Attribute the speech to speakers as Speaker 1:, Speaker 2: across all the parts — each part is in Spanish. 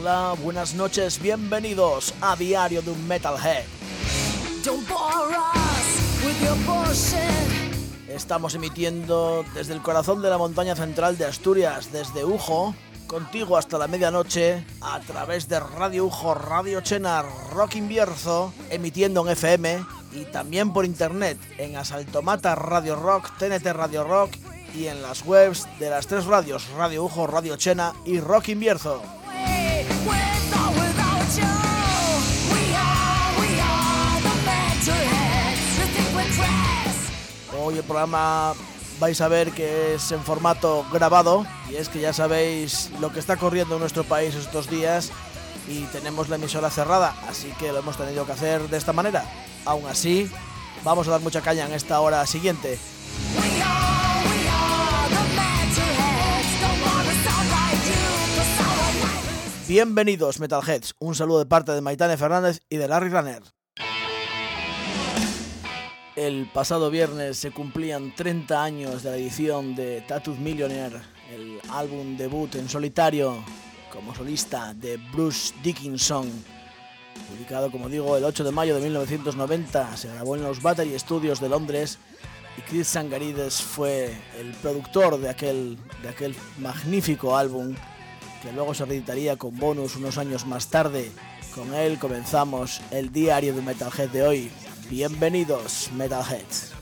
Speaker 1: Hola, buenas noches, bienvenidos a Diario de un Metalhead. Estamos emitiendo desde el corazón de la montaña central de Asturias, desde Ujo, contigo hasta la medianoche, a través de Radio Ujo, Radio Chena, Rock Invierzo, emitiendo en FM y también por internet en Asaltomata Radio Rock, TNT Radio Rock y en las webs de las tres radios, Radio Ujo, Radio Chena y Rock Invierzo. Hoy el programa vais a ver que es en formato grabado, y es que ya sabéis lo que está corriendo en nuestro país estos días y tenemos la emisora cerrada, así que lo hemos tenido que hacer de esta manera. Aún así, vamos a dar mucha caña en esta hora siguiente. Bienvenidos Metalheads, un saludo de parte de Maitane Fernández y de Larry Runner. El pasado viernes se cumplían 30 años de la edición de Tattooed Millionaire, el álbum debut en solitario como solista de Bruce Dickinson, publicado, como digo, el 8 de mayo de 1990. Se grabó en los Battery Studios de Londres y Chris Tsangarides fue el productor de aquel magnífico álbum, que luego se reeditaría con bonus unos años más tarde. Con él comenzamos el diario de Metalhead de hoy. Bienvenidos, Metalheads.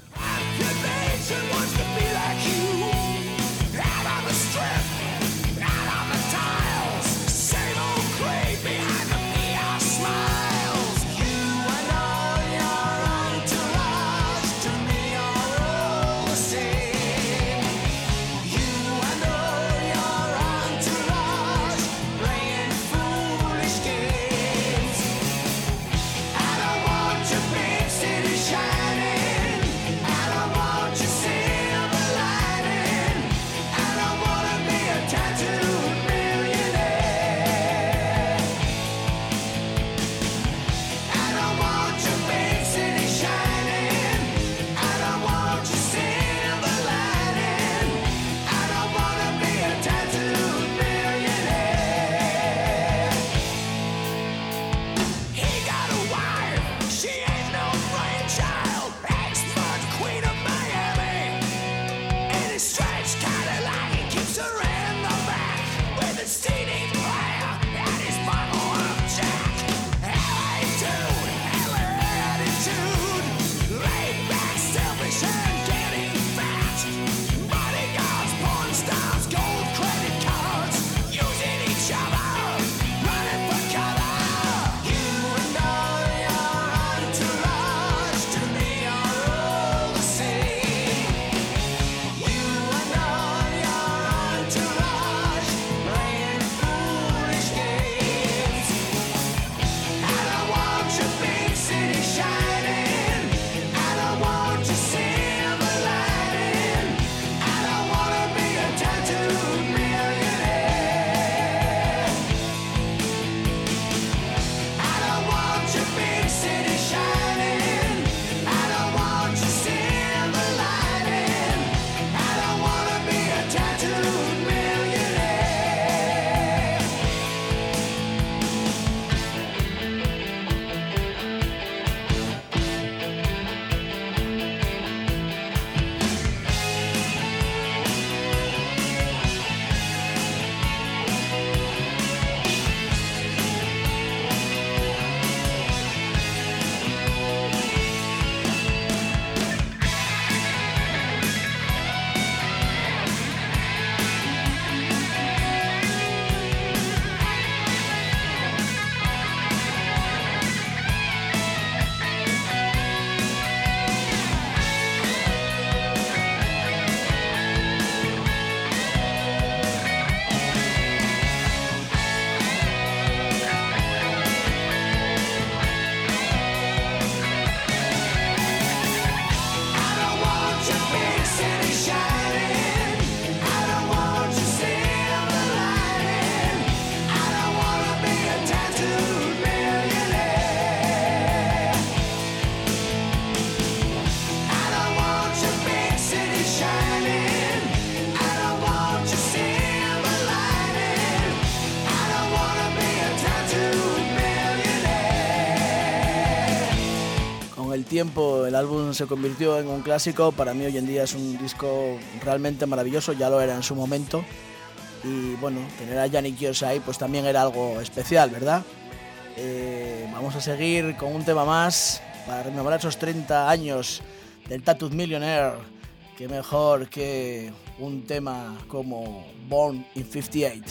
Speaker 1: tiempo el álbum se convirtió en un clásico. Para mí hoy en día es un disco realmente maravilloso, ya lo era en su momento. Y bueno, tener a Yannick Jones ahí pues también era algo especial, ¿verdad? Vamos a seguir con un tema más para rememorar esos 30 años del Tattooed Millionaire. Qué mejor que un tema como Born in 58.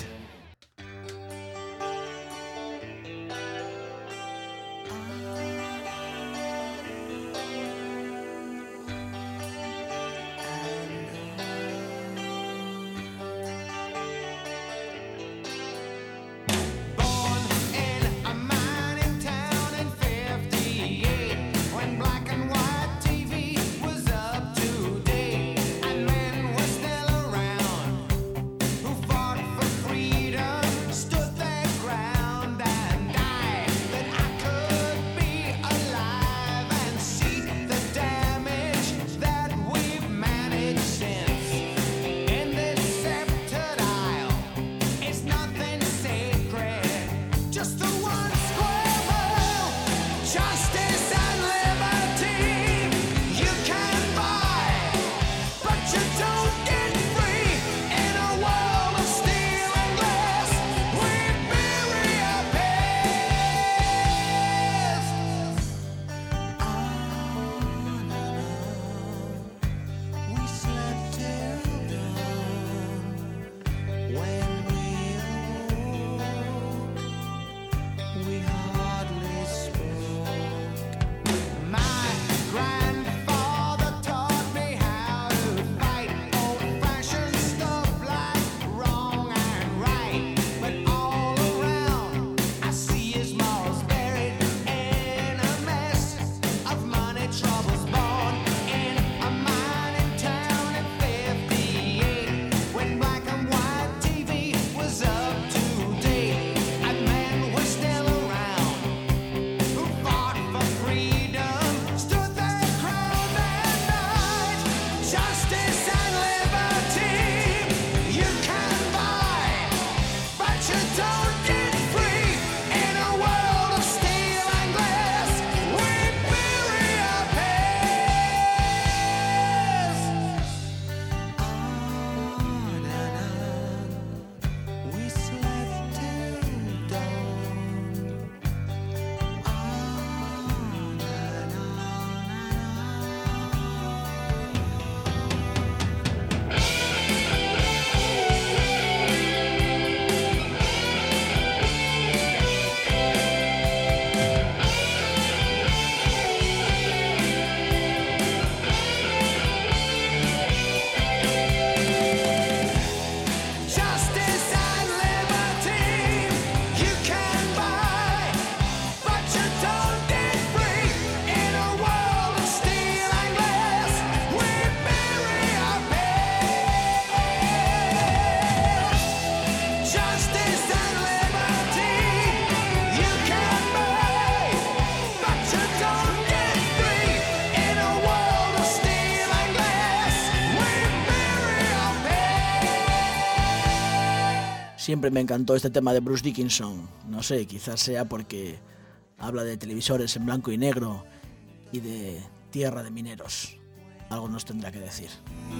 Speaker 1: Siempre me encantó este tema de Bruce Dickinson. No sé, quizás sea porque habla de televisores en blanco y negro y de tierra de mineros. Algo nos tendrá que decir.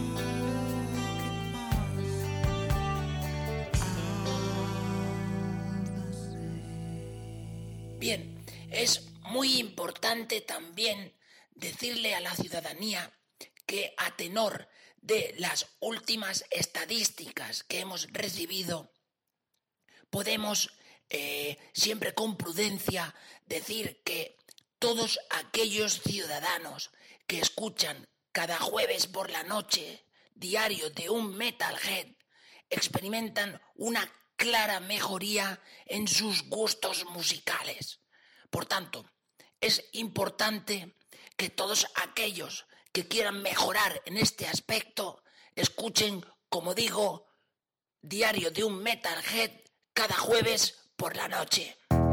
Speaker 2: Bien, es muy importante también decirle a la ciudadanía que a tenor de las últimas estadísticas que hemos recibido, podemos siempre con prudencia decir que todos aquellos ciudadanos que escuchan cada jueves por la noche Diario de un Metalhead experimentan una clara mejoría en sus gustos musicales. Por tanto, es importante que todos aquellos que quieran mejorar en este aspecto escuchen, como digo, Diario de un Metalhead cada jueves por la noche.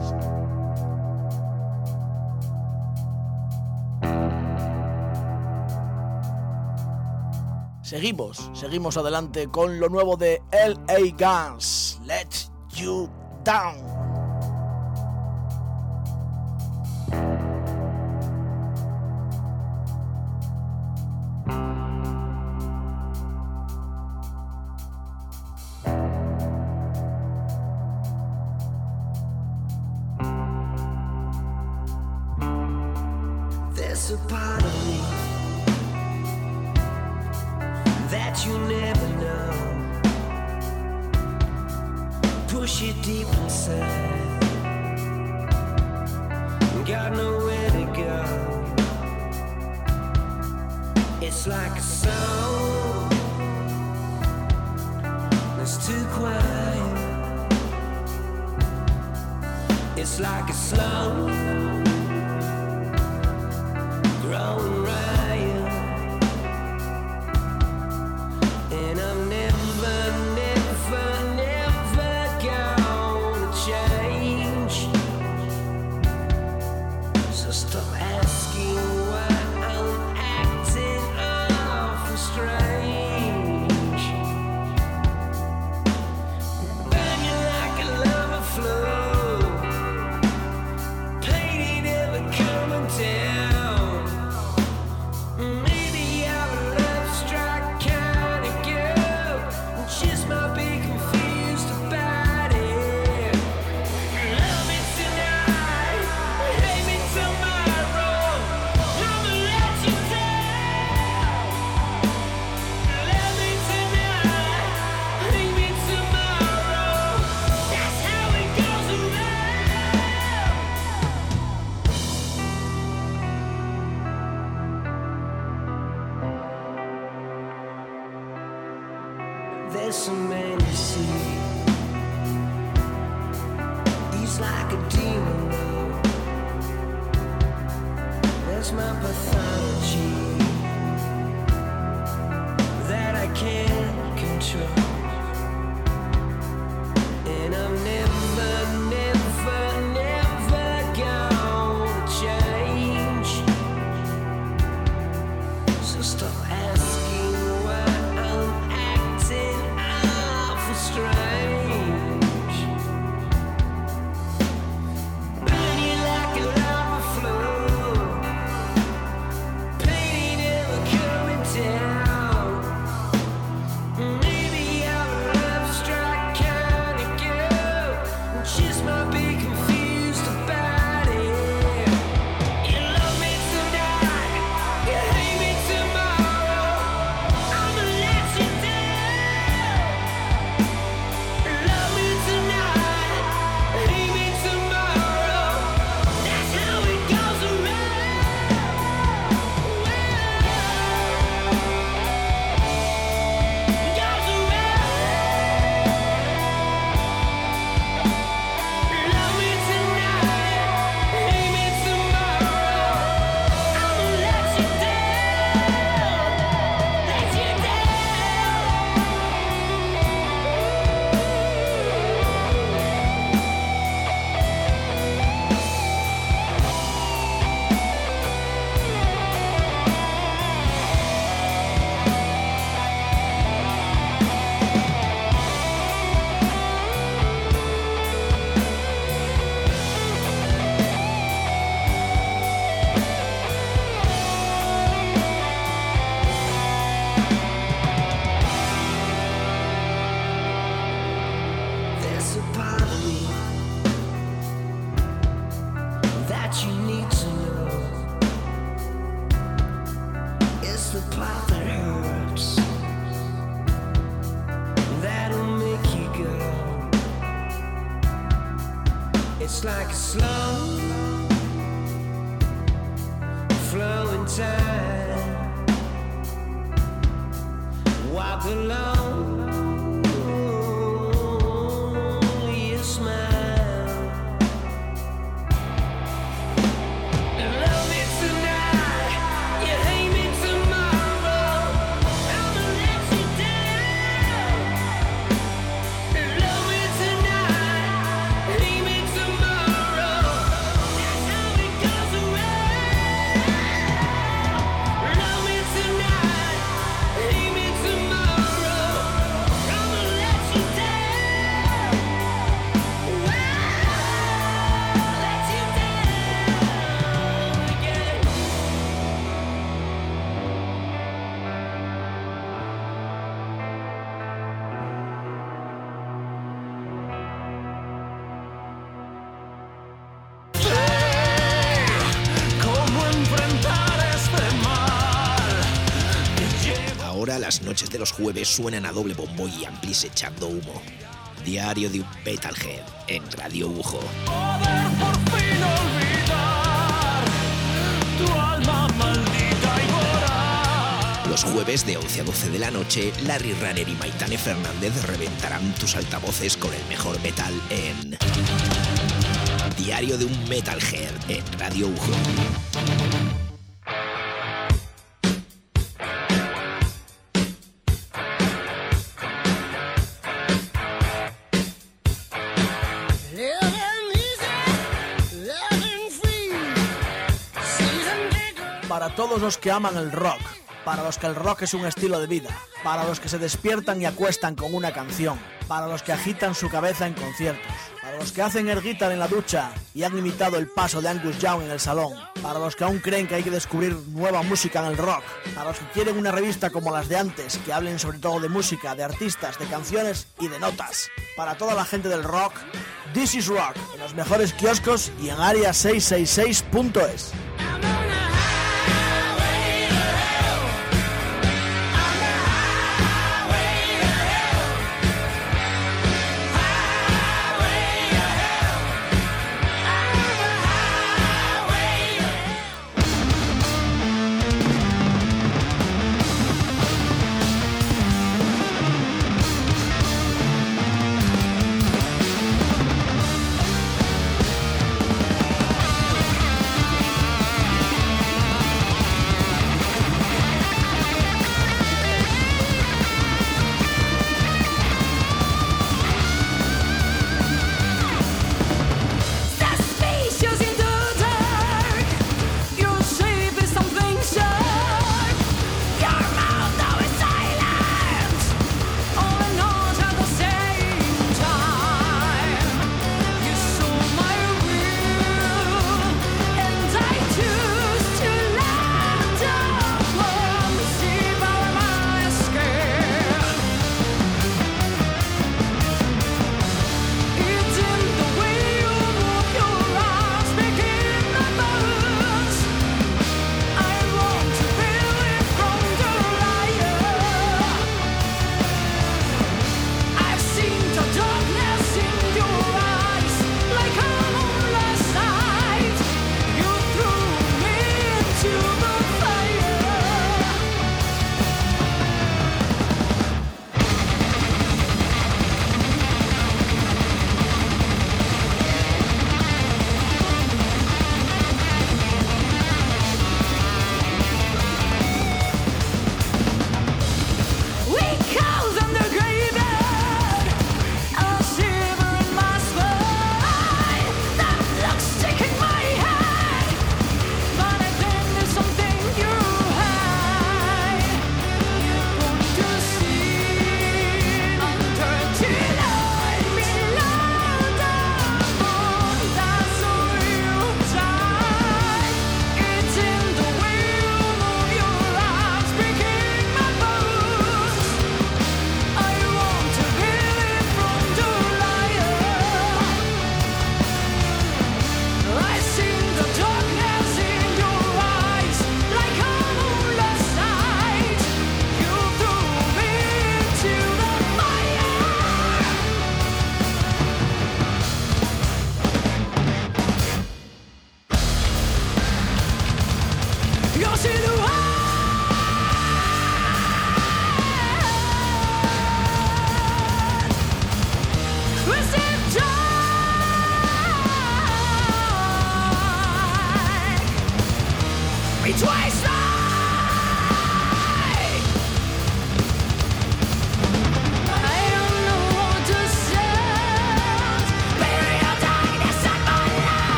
Speaker 1: Seguimos adelante con lo nuevo de LA Guns, Let You Down.
Speaker 3: There's a part of me that you never know. Push it deep inside, got nowhere to go. It's like a song that's too quiet. It's like a slow growing riot, and I'm never, never, never gonna change. So stop asking why I'm acting awful strange. Burn you like a lava flow, pain ain't ever coming down. Maybe I'm a love strike kind of girl, just might be confused about it. Love me tonight, hate me tomorrow, I'ma let you down. Love me tonight, hate me tomorrow, that's how it goes around. There's so many see. He's like a demon though. That's my pathology that I can't control. And I'm never, never, never gonna change. So stop asking why I'm acting awful strange. Burn you like a lava flow, pain ain't ever coming down. Maybe I'm a love strike kind of girl, just might be confused about it. You love me tonight, you hate me tomorrow, I'ma let you down. Love me tonight, hate me tomorrow, that's how it goes around. Goes around. Love me tonight, hate me tomorrow, I'ma let you down, let you There's a part of me that you need to know. It's the part that hurts, that'll make you go. It's like a slow flowing tide. Walk alone, you smile. Love me tonight, you hate me tomorrow, I'ma let you down. Love me tonight, hate me tomorrow, that's how it goes around. Love me tonight, hate me tomorrow,
Speaker 4: las noches de los jueves suenan a doble bombo y amplis echando humo. Diario de un Metalhead en Radio UJO.
Speaker 3: Poder por fin olvidar tu alma maldita y voraz.
Speaker 4: Los jueves de 11 a 12 de la noche, Larry Runner y Maitane Fernández reventarán tus altavoces con el mejor metal en Diario de un Metalhead en Radio UJO.
Speaker 1: Para todos los que aman el rock, para los que el rock es un estilo de vida, para los que se despiertan y acuestan con una canción, para los que agitan su cabeza en conciertos, para los que hacen air guitar en la ducha y han imitado el paso de Angus Young en el salón, para los que aún creen que hay que descubrir nueva música en el rock, para los que quieren una revista como las de antes, que hablen sobre todo de música, de artistas, de canciones y de notas. Para toda la gente del rock, This is Rock, en los mejores kioscos y en área666.es.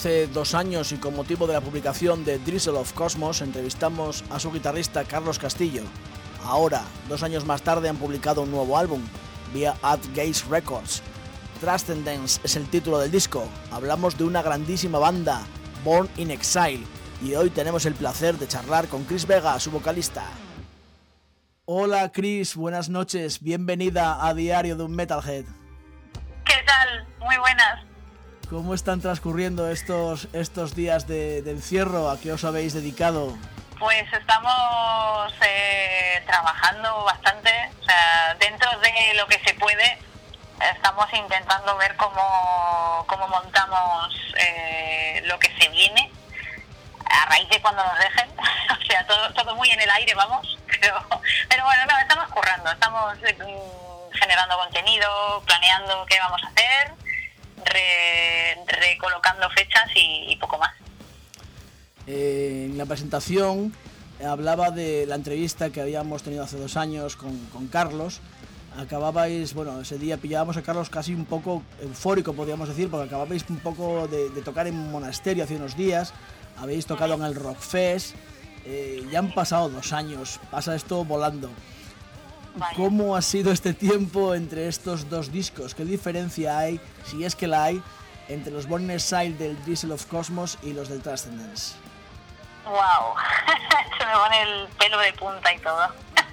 Speaker 1: Hace 2 años y con motivo de la publicación de Drizzle of Cosmos entrevistamos a su guitarrista Carlos Castillo. Ahora, 2 años más tarde, han publicado un nuevo álbum vía At Gaze Records. Transcendence es el título del disco. Hablamos de una grandísima banda, Born in Exile, y hoy tenemos el placer de charlar con Chris Vega, su vocalista. Hola Chris, buenas noches, bienvenida a Diario de un Metalhead.
Speaker 5: ¿Qué tal? Muy buenas.
Speaker 1: ¿Cómo están transcurriendo estos días de encierro? ¿A qué os habéis dedicado?
Speaker 5: Pues estamos trabajando bastante, o sea, dentro de lo que se puede, estamos intentando ver cómo montamos lo que se viene, a raíz de cuando nos dejen, o sea, todo muy en el aire, vamos, pero bueno, no, estamos currando, estamos generando contenido, planeando qué vamos a hacer, recolocando fechas y poco más.
Speaker 1: En la presentación hablaba de la entrevista que habíamos tenido hace 2 años con Carlos. Acababais, bueno, ese día pillábamos a Carlos casi un poco eufórico, podríamos decir, porque acababais un poco de tocar en Monasterio hace unos días, habéis tocado en el Rockfest, ya han pasado 2 años, pasa esto volando.
Speaker 5: Vaya.
Speaker 1: ¿Cómo ha sido este tiempo entre estos 2 discos? ¿Qué diferencia hay, si es que la hay, entre los Born in Exile del Drizzle of Cosmos y los del Transcendence?
Speaker 5: Wow, se me pone el pelo de punta y todo.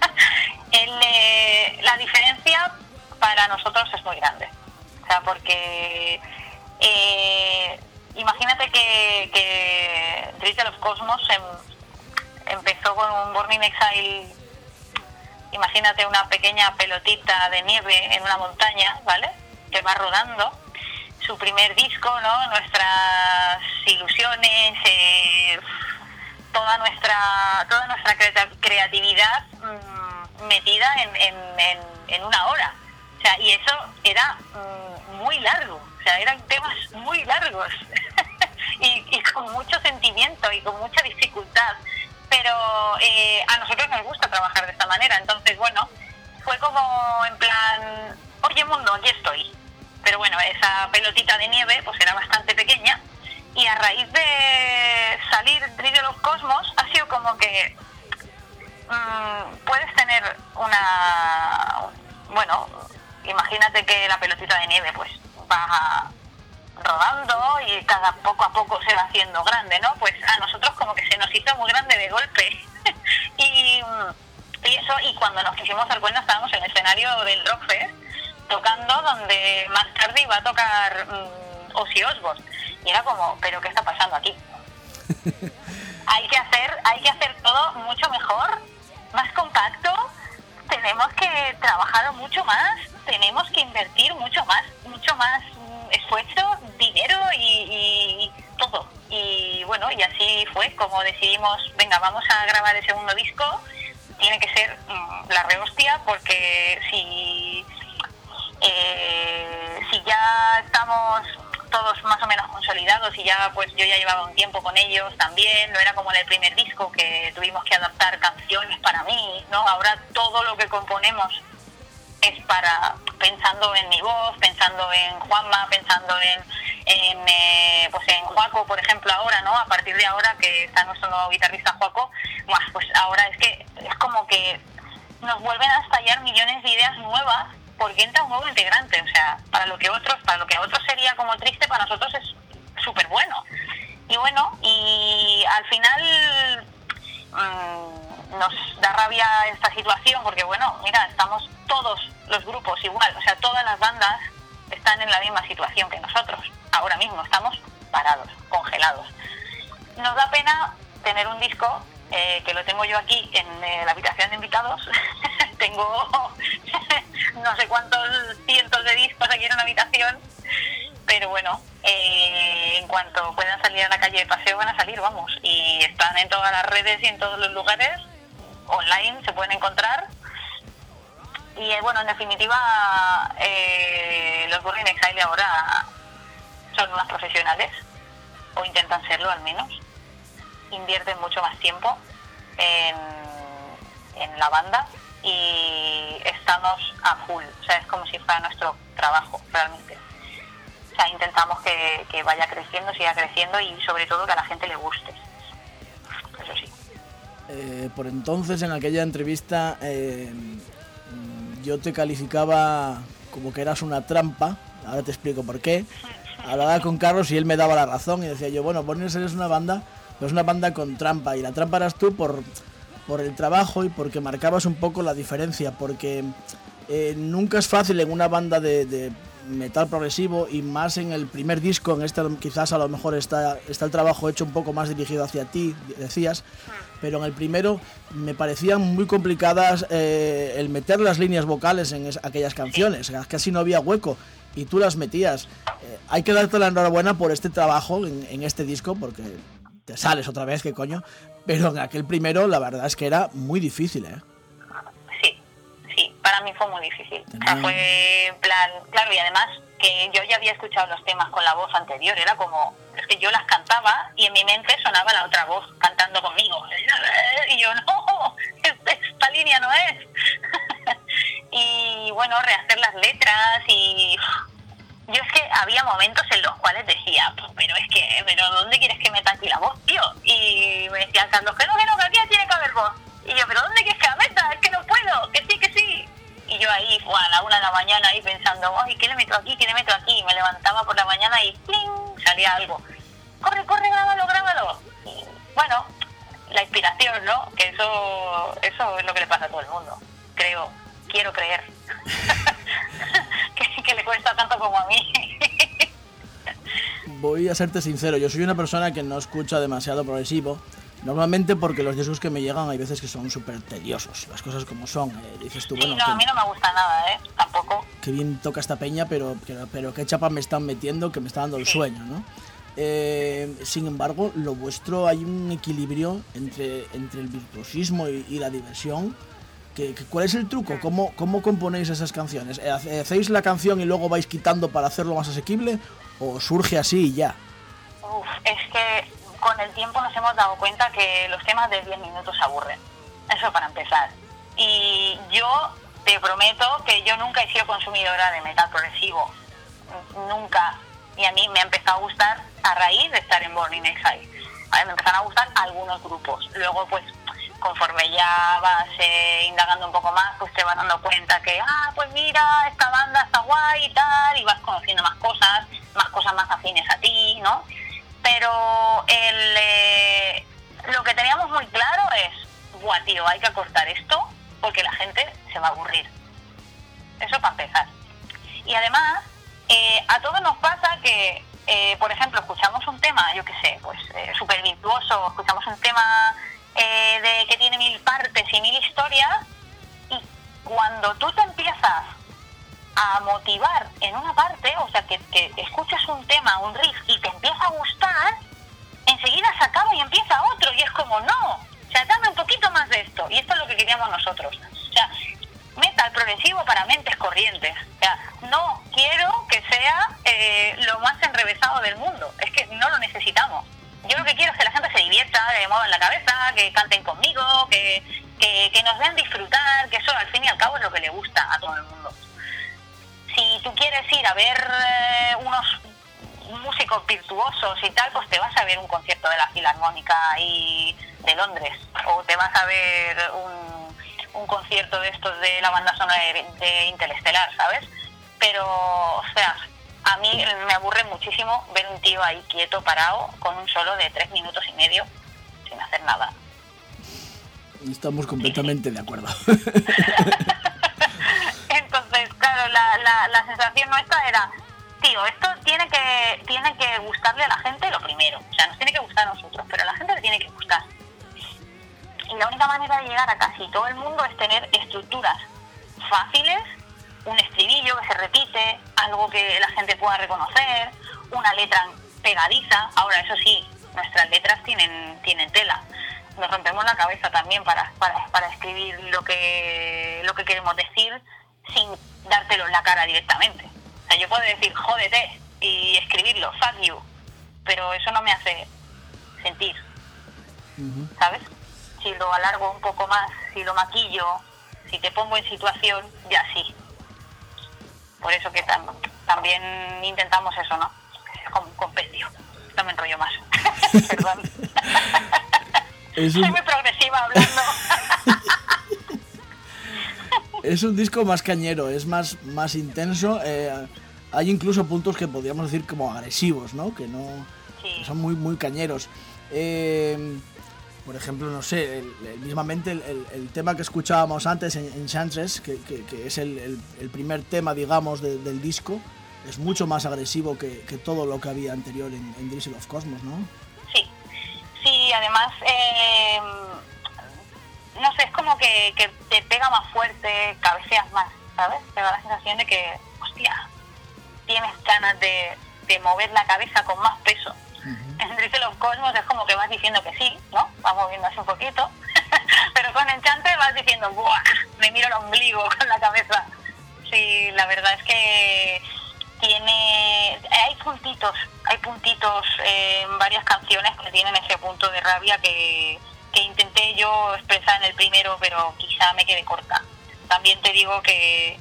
Speaker 5: La diferencia para nosotros es muy grande, o sea, porque imagínate que Drizzle of Cosmos empezó con un Born in Exile. Imagínate una pequeña pelotita de nieve en una montaña, ¿vale? Que va rodando. Su primer disco, ¿no? Nuestras ilusiones, toda nuestra creatividad metida en una hora. O sea, y eso era muy largo. O sea, eran temas muy largos y con mucho sentimiento y con mucha dificultad. Pero a nosotros nos gusta trabajar de esta manera, entonces bueno, fue como en plan, oye mundo, aquí estoy. Pero bueno, esa pelotita de nieve pues era bastante pequeña y a raíz de salir Drizzle of Cosmos ha sido como que puedes tener bueno, imagínate que la pelotita de nieve pues va rodando y poco a poco se va haciendo grande, ¿no? Pues a nosotros como que se nos hizo muy grande de golpe y cuando nos quisimos dar cuenta estábamos en el escenario del Rockfest tocando donde más tarde iba a tocar Ozzy Osbourne y era como, ¿pero qué está pasando aquí? hay que hacer todo mucho mejor, más compacto, tenemos que trabajar mucho más, tenemos que invertir mucho más esfuerzo, dinero y todo. Y bueno, y así fue como decidimos, venga, vamos a grabar el segundo disco, tiene que ser la rehostia, porque si ya estamos todos más o menos consolidados y ya pues yo ya llevaba un tiempo con ellos también, no era como en el primer disco que tuvimos que adaptar canciones para mí, ¿no? Ahora todo lo que componemos es pensando en mi voz, pensando en Juanma, pensando en Juaco, por ejemplo, ahora, ¿no? A partir de ahora que está nuestro nuevo guitarrista Juaco, pues ahora es como que nos vuelven a estallar millones de ideas nuevas porque entra un nuevo integrante, o sea, para lo que a otros sería como triste, para nosotros es súper bueno. Y bueno, y al final nos da rabia esta situación porque bueno, mira, estamos todos los grupos igual, o sea, todas las bandas están en la misma situación que nosotros. Ahora mismo estamos parados, congelados. Nos da pena tener un disco que lo tengo yo aquí en la habitación de invitados. Tengo no sé cuántos cientos de discos aquí en una habitación, pero bueno, en cuanto puedan salir a la calle de paseo van a salir, vamos, y están en todas las redes y en todos los lugares, online se pueden encontrar. Y bueno, en definitiva, los Born in Exile ahora son unos profesionales, o intentan serlo al menos. Invierten mucho más tiempo en la banda y estamos a full, o sea, es como si fuera nuestro trabajo realmente. O sea, intentamos que vaya creciendo, siga creciendo y sobre todo que a la gente le guste. Eso sí.
Speaker 1: Por entonces, en aquella entrevista, yo te calificaba como que eras una trampa. Ahora te explico por qué. Hablaba con Carlos y él me daba la razón y decía yo, bueno, Burning Excite es una banda, pero es una banda con trampa, y la trampa eras tú por el trabajo y porque marcabas un poco la diferencia, porque nunca es fácil en una banda de metal progresivo, y más en el primer disco. En este quizás a lo mejor está el trabajo hecho un poco más dirigido hacia ti, decías, pero en el primero me parecían muy complicadas el meter las líneas vocales en aquellas canciones, casi no había hueco y tú las metías. Hay que darte la enhorabuena por este trabajo en este disco, porque te sales otra vez, qué coño, pero en aquel primero la verdad es que era muy difícil, ¿eh?
Speaker 5: Sí, para mí fue muy difícil. O sea, fue en plan, claro, y además que yo ya había escuchado los temas con la voz anterior, era como, es que yo las cantaba y en mi mente sonaba la otra voz cantando conmigo, y yo, no, esta línea no es. Y bueno, rehacer las letras, y yo es que había momentos en los cuales decía, pero ¿dónde quieres que meta aquí la voz, tío? Y me decía Carlos, que aquí tiene que haber voz. Y yo, ¿pero dónde quieres que la meta? Es que no puedo, que sí. Y yo ahí, a la 1 de la mañana, ahí pensando, ay, ¿qué le meto aquí? Y me levantaba por la mañana y ¡pling! Salía algo. Corre, grábalo. Y bueno, la inspiración, ¿no? Que eso es lo que le pasa a todo el mundo. Quiero creer. que le cuesta tanto como a mí.
Speaker 1: Voy a serte sincero, yo soy una persona que no escucha demasiado progresivo, normalmente porque los discos que me llegan hay veces que son súper tediosos, las cosas como son. Dices tú,
Speaker 5: Sí,
Speaker 1: bueno,
Speaker 5: no, a mí no me gusta nada, tampoco.
Speaker 1: Qué bien toca esta peña, pero qué chapa me están metiendo, que me está dando el sueño, ¿no? Sin embargo, lo vuestro, hay un equilibrio entre el virtuosismo y la diversión. ¿Cuál es el truco? ¿Cómo componéis esas canciones? ¿Hacéis la canción y luego vais quitando para hacerlo más asequible? ¿O surge así y ya?
Speaker 5: Es que con el tiempo nos hemos dado cuenta que los temas de 10 minutos aburren. Eso para empezar. Y yo te prometo que yo nunca he sido consumidora de metal progresivo. Nunca. Y a mí me ha empezado a gustar a raíz de estar en Burning Excite. Me empezaron a gustar algunos grupos. Luego, pues, conforme ya vas indagando un poco más, pues te vas dando cuenta que, pues mira, esta banda está guay y tal, y vas conociendo más cosas más afines a ti, ¿no? Pero lo que teníamos muy claro es, buah, tío, hay que acortar esto porque la gente se va a aburrir. Eso para empezar. Y además, a todos nos pasa que, por ejemplo, escuchamos un tema, yo qué sé, pues súper virtuoso, escuchamos un tema de que tiene 1000 partes y 1000 historias, y cuando tú te empiezas a motivar en una parte, o sea, que escuchas un tema, un riff, y te empieza a gustar, enseguida se acaba y empieza otro, y es como, no, o sea, dame un poquito más de esto, y esto es lo que queríamos nosotros. O sea, metal progresivo para mentes corrientes. O sea, no quiero que sea lo más enrevesado del mundo, es que no lo necesitamos. Yo lo que quiero es que la gente se divierta, que muevan la cabeza, que canten conmigo, que nos vean disfrutar, que eso al fin y al cabo es lo que le gusta a todo el mundo. Si tú quieres ir a ver unos músicos virtuosos y tal, pues te vas a ver un concierto de la Filarmónica y de Londres, o te vas a ver un concierto de estos de la banda sonora de Interestelar, ¿sabes? Pero, o sea, a mí me aburre muchísimo ver un tío ahí quieto, parado, con un solo de 3 minutos y medio, sin hacer nada.
Speaker 1: Estamos completamente de acuerdo.
Speaker 5: Entonces, claro, la sensación nuestra era, tío, esto tiene que gustarle a la gente lo primero. O sea, nos tiene que gustar a nosotros, pero a la gente le tiene que gustar. Y la única manera de llegar a casi todo el mundo es tener estructuras fáciles, un estribillo que se repite, algo que la gente pueda reconocer, una letra pegadiza. Ahora, eso sí, nuestras letras tienen tela. Nos rompemos la cabeza también para escribir lo que queremos decir sin dártelo en la cara directamente. O sea, yo puedo decir jódete y escribirlo, fuck you, pero eso no me hace sentir, ¿sabes? Si lo alargo un poco más, si lo maquillo, si te pongo en situación, ya sí. Por eso que también intentamos eso, ¿no? Como un compendio. No me enrollo más. Perdón. Soy muy progresiva hablando.
Speaker 1: Es un disco más cañero, es más intenso. Hay incluso puntos que podríamos decir como agresivos, ¿no? Que no
Speaker 5: Sí.
Speaker 1: que son muy cañeros. Por ejemplo, no sé, mismamente el tema que escuchábamos antes en Enchantress, que es el primer tema, digamos, del disco, es mucho más agresivo que todo lo que había anterior en Drizzle of Cosmos, ¿no?
Speaker 5: Sí, además, no sé, es como que te pega más fuerte, cabeceas más, ¿sabes? Te da la sensación de que, hostia, tienes ganas de mover la cabeza con más peso. En Drizzle of Cosmos es como que vas diciendo que sí, ¿no? Vas moviendo así un poquito. Pero con Enchantress vas diciendo, ¡buah! Me miro el ombligo con la cabeza. Sí, la verdad es que hay puntitos en varias canciones que tienen ese punto de rabia que intenté yo expresar en el primero, pero quizá me quedé corta. También te digo que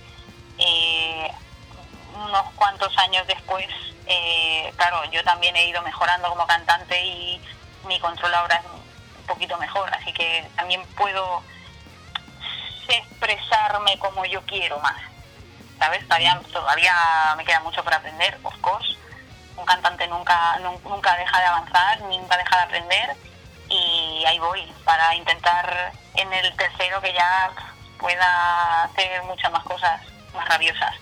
Speaker 5: unos cuantos años después, claro, yo también he ido mejorando como cantante y mi control ahora es un poquito mejor, así que también puedo expresarme como yo quiero más, ¿sabes? Todavía me queda mucho por aprender, of course. Un cantante nunca deja de avanzar, nunca deja de aprender, y ahí voy para intentar en el tercero que ya pueda hacer muchas más cosas más rabiosas.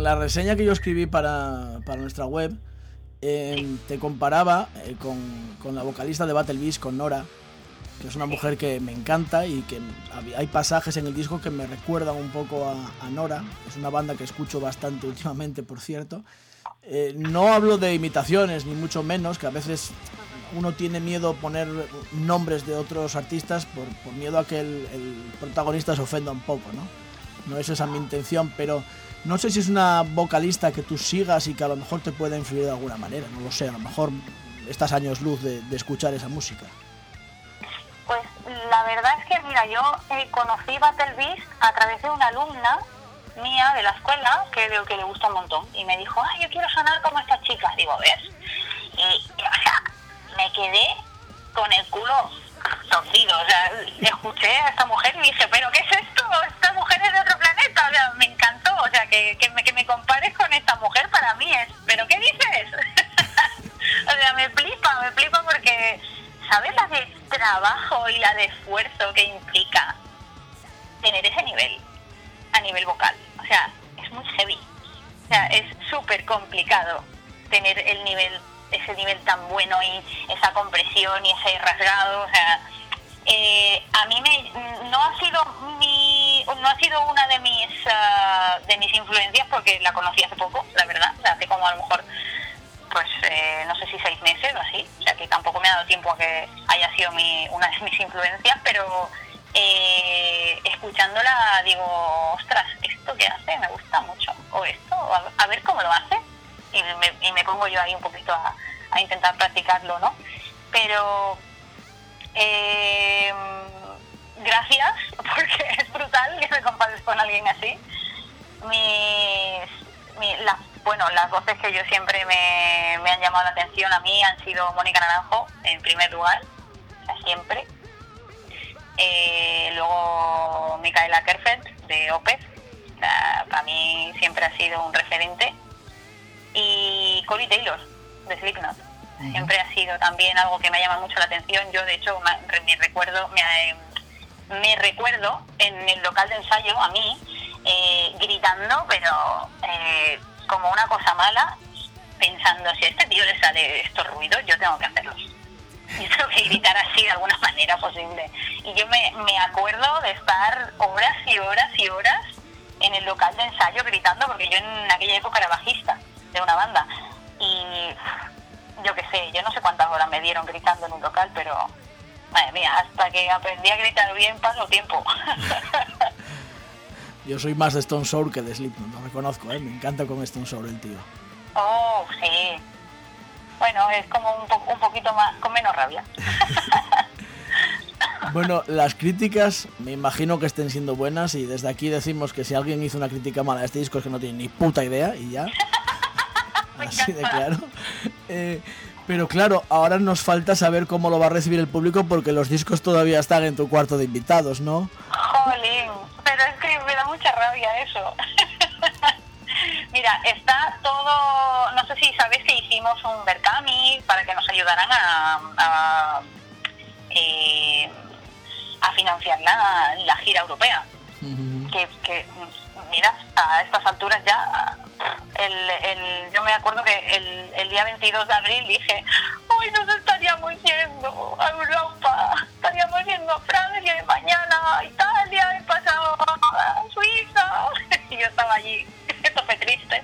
Speaker 1: la reseña que yo escribí para nuestra web, te comparaba con la vocalista de Battle Beast, con Nora, que es una mujer que me encanta y que hay pasajes en el disco que me recuerdan un poco a Nora. Es una banda que escucho bastante últimamente, por cierto. No hablo de imitaciones, ni mucho menos, que a veces uno tiene miedo a poner nombres de otros artistas por miedo a que el protagonista se ofenda un poco, ¿no? No es esa mi intención, pero no sé si es una vocalista que tú sigas y que a lo mejor te pueda influir de alguna manera, no lo sé, a lo mejor estás años luz de escuchar esa música.
Speaker 5: Pues la verdad es que, mira, yo conocí Battle Beast a través de una alumna mía de la escuela que veo que le gusta un montón y me dijo, yo quiero sonar como esta chica. Digo, ¿ves? Y o sea, me quedé con el culo torcido, o sea, escuché a esta mujer y dije, ¿pero qué es esto? Esta mujer es de otro planeta, o sea, me encantó, o sea, que me compares con esta mujer para mí es, ¿pero qué dices? O sea, me flipa porque, ¿sabes la de trabajo y la de esfuerzo que implica tener ese nivel a nivel vocal? O sea, es muy heavy, o sea, es súper complicado tener ese nivel tan bueno y esa compresión y ese rasgado, o sea, a mí no ha sido una de mis influencias porque la conocí hace poco, la verdad, o sea, hace como a lo mejor pues no sé si 6 meses o así, o sea que tampoco me ha dado tiempo a que haya sido una de mis influencias, pero escuchándola digo, ostras, esto que hace me gusta mucho, o esto, a ver cómo lo hace. Y me pongo yo ahí un poquito a intentar practicarlo, ¿no? Pero gracias, porque es brutal que me compares con alguien así. Las voces que yo siempre me han llamado la atención a mí han sido Mónica Naranjo, en primer lugar, o sea, siempre. Luego Micaela Kerfeld, de Opeth, o sea, para mí siempre ha sido un referente. Y Corey Taylor, de Slipknot, siempre ha sido también algo que me llama mucho la atención. Yo, de hecho, me recuerdo en el local de ensayo, a mí, gritando, pero como una cosa mala, pensando, si a este tío le sale estos ruidos, yo tengo que hacerlos. Yo tengo que gritar así de alguna manera posible. Y yo me acuerdo de estar horas y horas y horas en el local de ensayo gritando, porque yo en aquella época era bajista de una banda y yo qué sé, yo no sé cuántas horas me dieron gritando en un local, pero madre mía, hasta que aprendí a gritar bien pasó tiempo.
Speaker 1: Yo soy más de Stone Sour que de Slipknot, lo reconozco, me encanta con Stone Sour el tío.
Speaker 5: Oh, sí. Bueno, es como un poquito más, con menos rabia.
Speaker 1: Bueno, las críticas me imagino que estén siendo buenas y desde aquí decimos que si alguien hizo una crítica mala a este disco es que no tiene ni puta idea y ya. Así de claro. Pero claro, ahora nos falta saber cómo lo va a recibir el público porque los discos todavía están en tu cuarto de invitados, ¿no?
Speaker 5: Jolín, pero es que me da mucha rabia eso. Mira, está todo, no sé si sabes que hicimos un Berkami para que nos ayudaran a financiar la gira europea. Que mira, a estas alturas ya yo me acuerdo que el día 22 de abril dije, hoy nos estaríamos yendo a Europa, estaríamos yendo a Francia y mañana a Italia y pasado a Suiza y yo estaba allí, esto fue triste.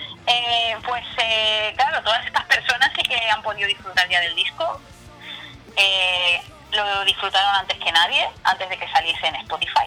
Speaker 5: Claro, todas estas personas sí que han podido disfrutar ya del disco, lo disfrutaron antes que nadie, antes de que saliese en Spotify.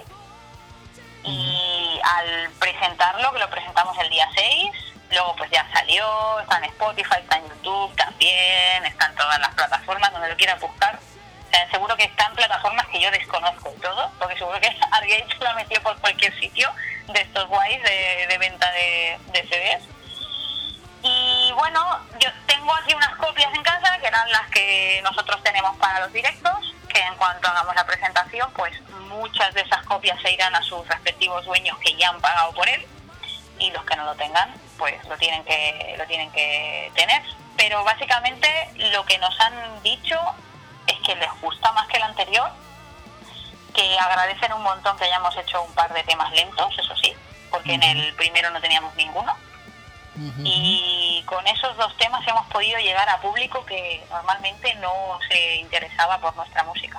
Speaker 5: Y al presentarlo, que lo presentamos el día 6, luego pues ya salió, está en Spotify, está en YouTube también, está en todas las plataformas donde lo quieran buscar. O sea, seguro que está en plataformas que yo desconozco y todo, porque seguro que alguien lo ha metido por cualquier sitio de estos guays de venta de CDs. Y bueno, yo tengo aquí unas copias en casa, que eran las que nosotros tenemos para los directos, que en cuanto hagamos la presentación, pues muchas de esas copias se irán a sus respectivos dueños que ya han pagado por él, y los que no lo tengan, pues lo tienen que tener. Pero básicamente lo que nos han dicho es que les gusta más que el anterior, que agradecen un montón que hayamos hecho un par de temas lentos, eso sí, porque en el primero no teníamos ninguno, Y con esos 2 temas hemos podido llegar a público que normalmente no se interesaba por nuestra música.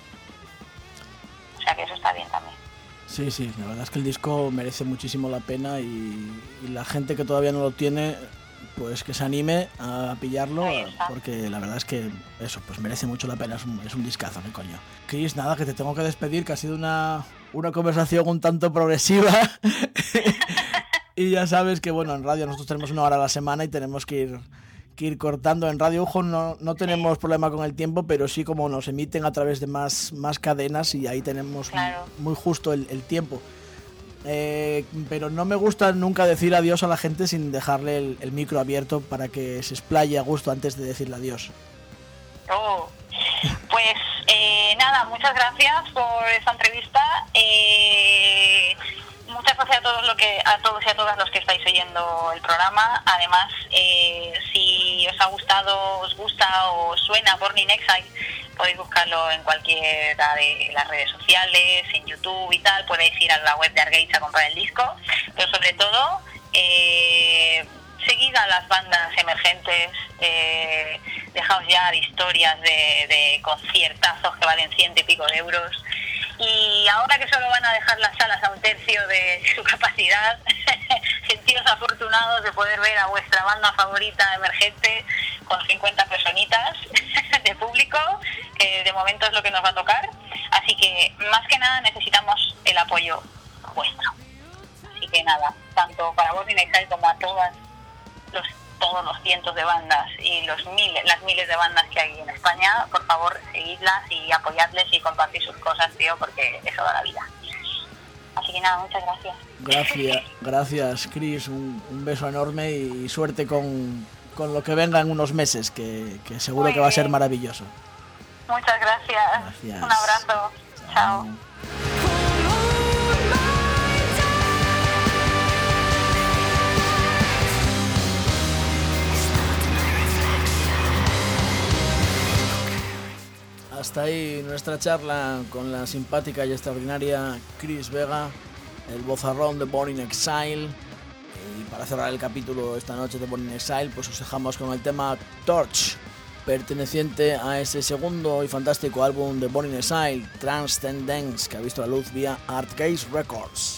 Speaker 5: O sea que eso está bien también.
Speaker 1: Sí, sí, la verdad es que el disco merece muchísimo la pena y la gente que todavía no lo tiene, pues que se anime a pillarlo, porque la verdad es que eso, pues merece mucho la pena, es un discazo, ¿qué coño? Chris, nada, que te tengo que despedir, que ha sido una conversación un tanto progresiva. Y ya sabes que, bueno, en radio nosotros tenemos 1 hora a la semana y tenemos que ir cortando. En Radio Ujo no tenemos problema con el tiempo, pero sí como nos emiten a través de más cadenas y ahí tenemos muy justo el tiempo. Pero no me gusta nunca decir adiós a la gente sin dejarle el micro abierto para que se explaye a gusto antes de decirle adiós.
Speaker 5: Pues nada, muchas gracias por esta entrevista. Muchas gracias a todos y a todas los que estáis oyendo el programa. Además, si os ha gustado, os gusta o os suena Burning Exile, podéis buscarlo en cualquiera de las redes sociales, en YouTube y tal. Podéis ir a la web de Argage a comprar el disco. Pero sobre todo, seguid a las bandas emergentes, dejaos ya de historias de conciertazos que valen 100 y pico de euros. Y ahora que solo van a dejar las salas a 1/3 de su capacidad, sentidos afortunados de poder ver a vuestra banda favorita emergente con 50 personitas de público, que de momento es lo que nos va a tocar. Así que más que nada necesitamos el apoyo vuestro. Así que nada, tanto para Burning Exile como a todos los cientos de bandas y las miles de bandas que hay en España, por favor, seguidlas y apoyadles y compartid sus cosas, tío, porque eso da la vida. Así que nada, muchas gracias.
Speaker 1: Gracias, Chris, un beso enorme y suerte con lo que venga en unos meses, que seguro que va a ser maravilloso.
Speaker 5: Muchas gracias. Un abrazo. Chao.
Speaker 1: Hasta ahí nuestra charla con la simpática y extraordinaria Chris Vega, el vozarrón de Burning Exile. Y para cerrar el capítulo esta noche de Burning Exile, pues os dejamos con el tema Torch, perteneciente a ese segundo y fantástico álbum de Burning Exile, Transcendence, que ha visto la luz vía Artcase Records.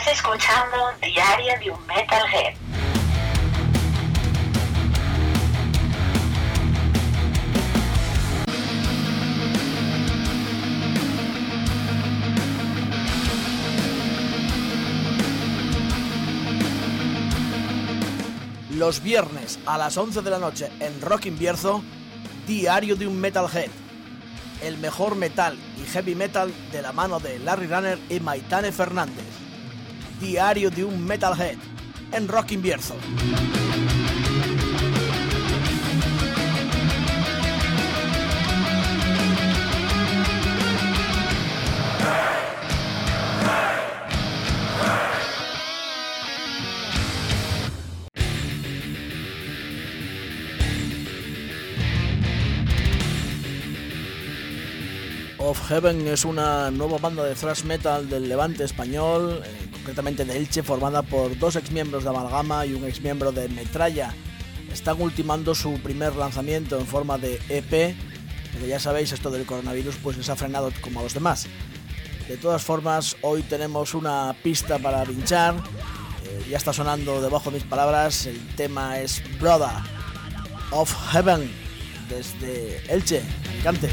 Speaker 5: escuchando Diario de un Metalhead.
Speaker 1: Los viernes a las 11 de la noche en Rock Bierzo, Diario de un Metalhead. El mejor metal y heavy metal de la mano de Larry Runner y Maitane Fernández. Diario de un Metalhead en Rock Bierzo. Of Heaven es una nueva banda de thrash metal del Levante español, concretamente de Elche, formada por 2 exmiembros de Amalgama y un exmiembro de Metralla. Están ultimando su primer lanzamiento en forma de EP, pero ya sabéis, esto del coronavirus pues les ha frenado como a los demás. De todas formas, hoy tenemos una pista para pinchar, ya está sonando debajo de mis palabras, el tema es Brother, Of Heaven, desde Elche, Alicante.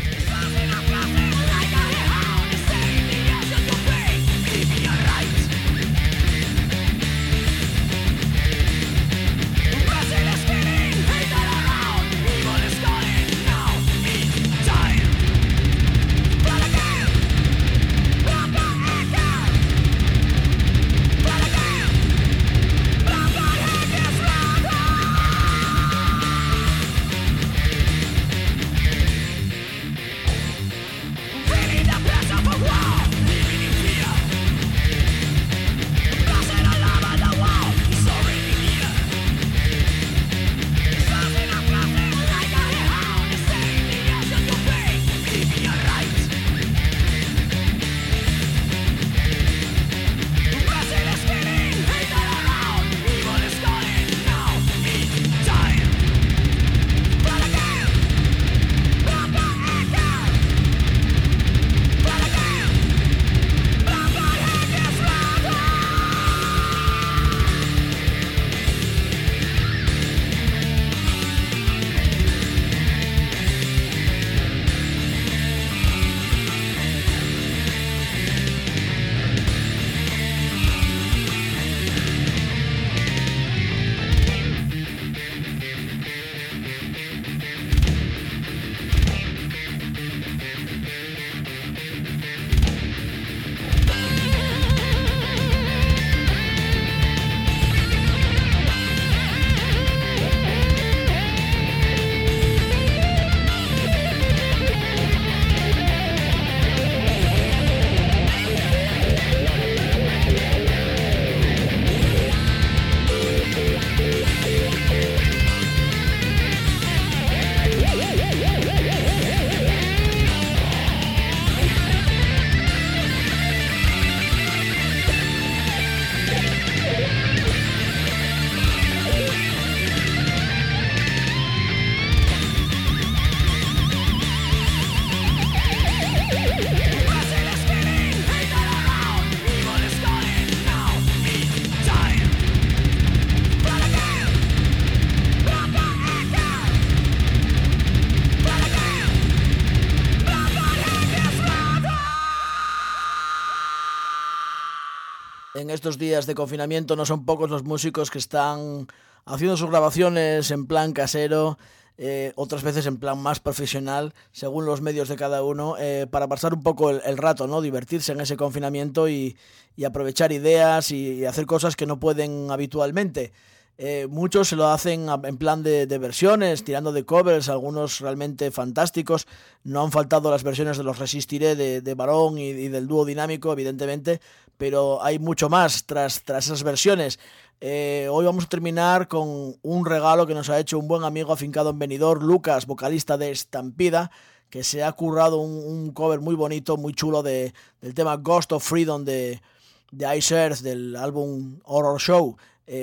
Speaker 1: En estos días de confinamiento no son pocos los músicos que están haciendo sus grabaciones en plan casero, otras veces en plan más profesional, según los medios de cada uno, para pasar un poco el rato, ¿no? Divertirse en ese confinamiento y aprovechar ideas y hacer cosas que no pueden habitualmente. Muchos se lo hacen en plan de versiones, tirando de covers, algunos realmente fantásticos. No han faltado las versiones de los Resistiré de Varón y del dúo Dinámico, evidentemente, pero hay mucho más tras esas versiones. Hoy vamos a terminar con un regalo que nos ha hecho un buen amigo afincado en Benidorm, Lucas, vocalista de Estampida, que se ha currado un cover muy bonito, muy chulo del tema Ghost of Freedom de Ice Earth, del álbum Horror Show.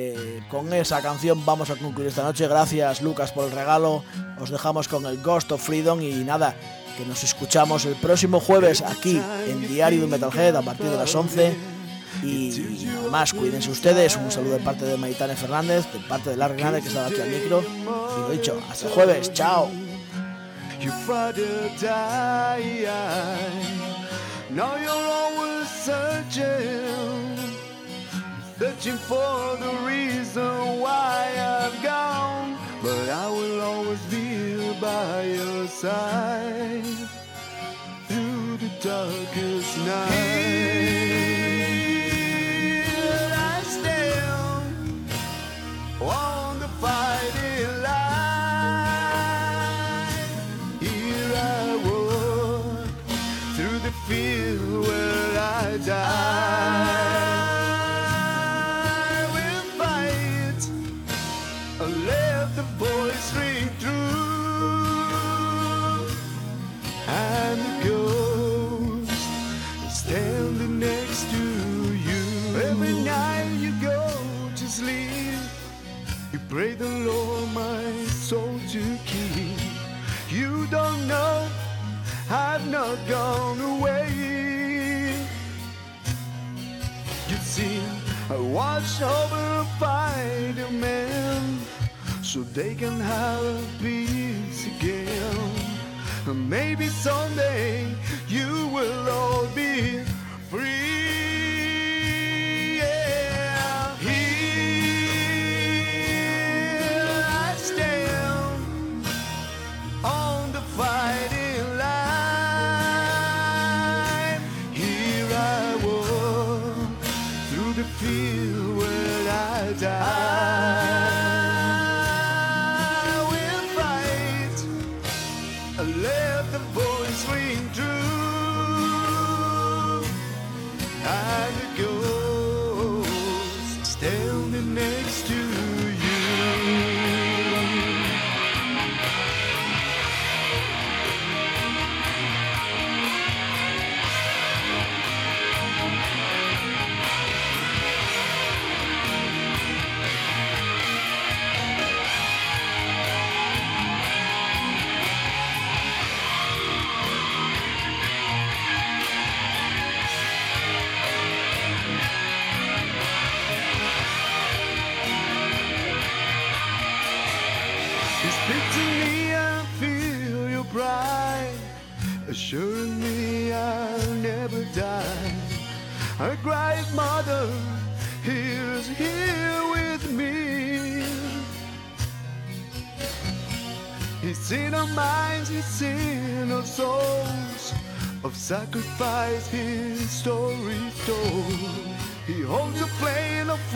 Speaker 1: Con esa canción vamos a concluir esta noche. Gracias, Lucas, por el regalo. Os dejamos con el Ghost of Freedom y nada, que nos escuchamos el próximo jueves aquí en Diario de un Metalhead a partir de las 11. Y nada más, cuídense ustedes. Un saludo de parte de Maitane Fernández, de parte de Larry Nade, que estaba aquí al micro. Y lo dicho, hasta el jueves, chao.
Speaker 6: Your father died. Now you're always searching for the reason why I've gone. But I will always be by your side through the darkest night. Here I stand on the fighting line. Here I walk through the field where I die. I will fight. Let the voice ring through, and the ghost standing next to you. Every night you go to sleep, you pray the Lord my soul to keep. You don't know I've not gone away. You see, I watch over a fighting man, so they can have peace again. And maybe someday you will all be free. Yeah. Here I stand on the fighting line. Here I walk through the field where I die. Let the voice ring true, and the ghost standing next to you. Speak to me and feel your pride, assuring me I'll never die. A great mother is here with me. He's in our minds, he's in our souls. Of sacrifice his story told. He holds a flame of